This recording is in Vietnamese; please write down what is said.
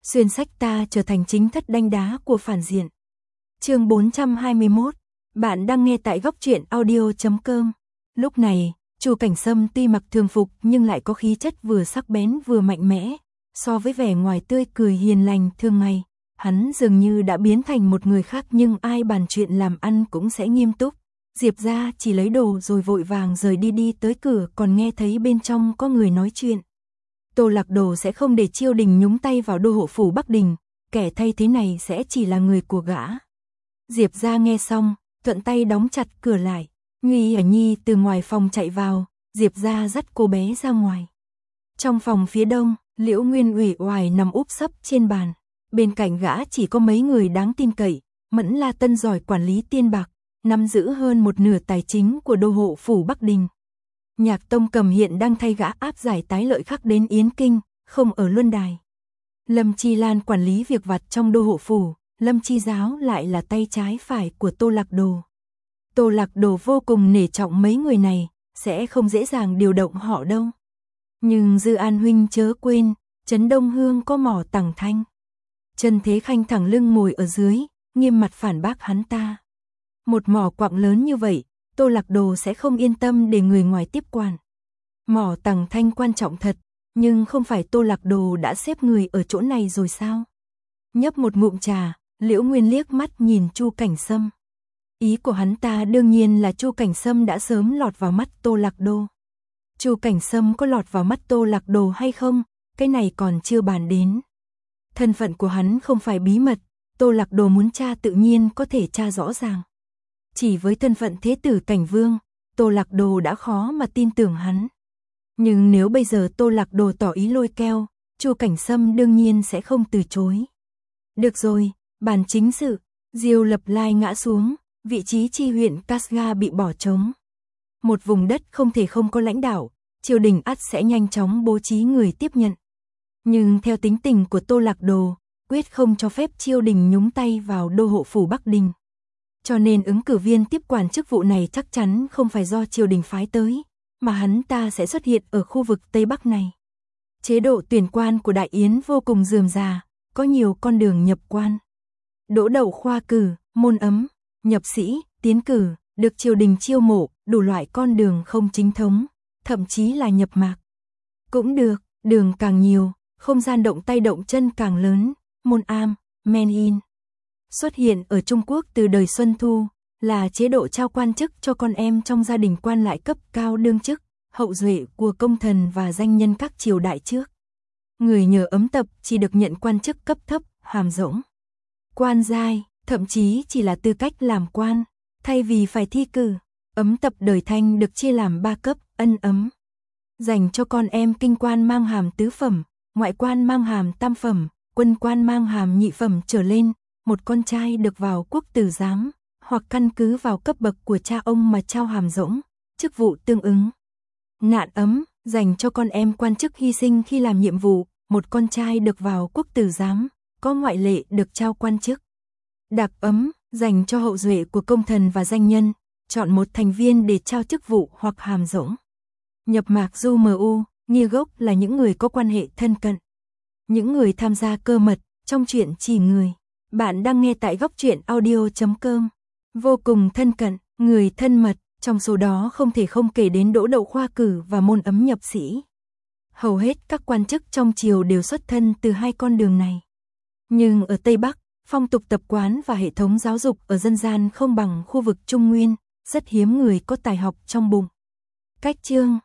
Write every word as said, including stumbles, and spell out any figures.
xuyên sách ta trở thành chính thất đanh đá của phản diện. Chương bốn trăm hai mươi mốt, bạn đang nghe tại góc truyện audio chấm com. Lúc này, Chu Cảnh Sâm tuy mặc thường phục nhưng lại có khí chất vừa sắc bén vừa mạnh mẽ, so với vẻ ngoài tươi cười hiền lành thường ngày, hắn dường như đã biến thành một người khác, nhưng ai bàn chuyện làm ăn cũng sẽ nghiêm túc. Diệp gia chỉ lấy đồ rồi vội vàng rời đi, đi tới cửa còn nghe thấy bên trong có người nói chuyện. Tô Lạc Đồ sẽ không để Chiêu Đình nhúng tay vào đô hộ phủ Bắc Đình, kẻ thay thế này sẽ chỉ là người của gã. Diệp gia nghe xong, thuận tay đóng chặt cửa lại. Nhuy Ẩn Nhi từ ngoài phòng chạy vào, Diệp gia dắt cô bé ra ngoài. Trong phòng phía đông, Liễu Nguyên uể oải nằm úp sấp trên bàn. Bên cạnh gã chỉ có mấy người đáng tin cậy. Mẫn La Tân giỏi quản lý tiền bạc, nắm giữ hơn một nửa tài chính của đô hộ phủ Bắc Đình. Nhạc Tông Cầm hiện đang thay gã áp giải Tái Lợi Khắc đến Yến Kinh, không ở Luân Đài. Lâm Chi Lan quản lý việc vặt trong đô hộ phủ, Lâm Chi Giáo lại là tay trái phải của Tô Lạc Đồ. Tô Lạc Đồ vô cùng nể trọng mấy người này, sẽ không dễ dàng điều động họ đâu. Nhưng Dư An huynh chớ quên, Trấn Đông Hương có mỏ Tằng Thanh. Trần Thế Khanh thẳng lưng ngồi ở dưới, nghiêm mặt phản bác hắn ta. Một mỏ quặng lớn như vậy, Tô Lạc Đồ sẽ không yên tâm để người ngoài tiếp quản. Mỏ Tằng Thanh quan trọng thật, nhưng không phải Tô Lạc Đồ đã xếp người ở chỗ này rồi sao? Nhấp một ngụm trà, Liễu Nguyên liếc mắt nhìn Chu Cảnh Sâm. Ý của hắn ta đương nhiên là Chu Cảnh Sâm đã sớm lọt vào mắt Tô Lạc Đồ. Chu Cảnh Sâm có lọt vào mắt Tô Lạc Đồ hay không, cái này còn chưa bàn đến. Thân phận của hắn không phải bí mật, Tô Lạc Đồ muốn tra tự nhiên có thể tra rõ ràng. Chỉ với thân phận thế tử cảnh vương, Tô Lạc Đồ đã khó mà tin tưởng hắn. Nhưng nếu bây giờ Tô Lạc Đồ tỏ ý lôi kéo, Chu Cảnh Sâm đương nhiên sẽ không từ chối. Được rồi, bàn chính sự, Diêu Lập Lai ngã xuống, vị trí chi huyện Casga bị bỏ trống. Một vùng đất không thể không có lãnh đạo, triều đình ắt sẽ nhanh chóng bố trí người tiếp nhận. Nhưng theo tính tình của Tô Lạc Đồ, quyết không cho phép triều đình nhúng tay vào đô hộ phủ Bắc Đình. Cho nên ứng cử viên tiếp quản chức vụ này chắc chắn không phải do triều đình phái tới, mà hắn ta sẽ xuất hiện ở khu vực Tây Bắc này. Chế độ tuyển quan của Đại Yến vô cùng rườm rà, có nhiều con đường nhập quan. Đỗ đậu khoa cử, môn ấm, nhập sĩ, tiến cử, được triều đình chiêu mộ, đủ loại con đường không chính thống, thậm chí là nhập mạc. Cũng được, đường càng nhiều, không gian động tay động chân càng lớn, môn am, men in. Xuất hiện ở Trung Quốc từ đời Xuân Thu, là chế độ trao quan chức cho con em trong gia đình quan lại cấp cao đương chức, hậu duệ của công thần và danh nhân các triều đại trước. Người nhờ ấm tập chỉ được nhận quan chức cấp thấp, hàm rỗng. Quan giai, thậm chí chỉ là tư cách làm quan, thay vì phải thi cử. Ấm tập đời Thanh được chia làm ba cấp, ân ấm. Dành cho con em kinh quan mang hàm tứ phẩm, ngoại quan mang hàm tam phẩm, quân quan mang hàm nhị phẩm trở lên. Một con trai được vào quốc tử giám, hoặc căn cứ vào cấp bậc của cha ông mà trao hàm rỗng, chức vụ tương ứng. Ngạn ấm, dành cho con em quan chức hy sinh khi làm nhiệm vụ, một con trai được vào quốc tử giám, có ngoại lệ được trao quan chức. Đặc ấm, dành cho hậu duệ của công thần và danh nhân, chọn một thành viên để trao chức vụ hoặc hàm rỗng. Nhập mạc du mu, nghi gốc là những người có quan hệ thân cận. Những người tham gia cơ mật, trong chuyện chỉ người. Bạn đang nghe tại góc truyện audio chấm com. Vô cùng thân cận, người thân mật, trong số đó không thể không kể đến đỗ đậu khoa cử và môn ấm nhập sĩ. Hầu hết các quan chức trong triều đều xuất thân từ hai con đường này. Nhưng ở Tây Bắc, phong tục tập quán và hệ thống giáo dục ở dân gian không bằng khu vực Trung Nguyên, rất hiếm người có tài học trong bụng. Cách chương,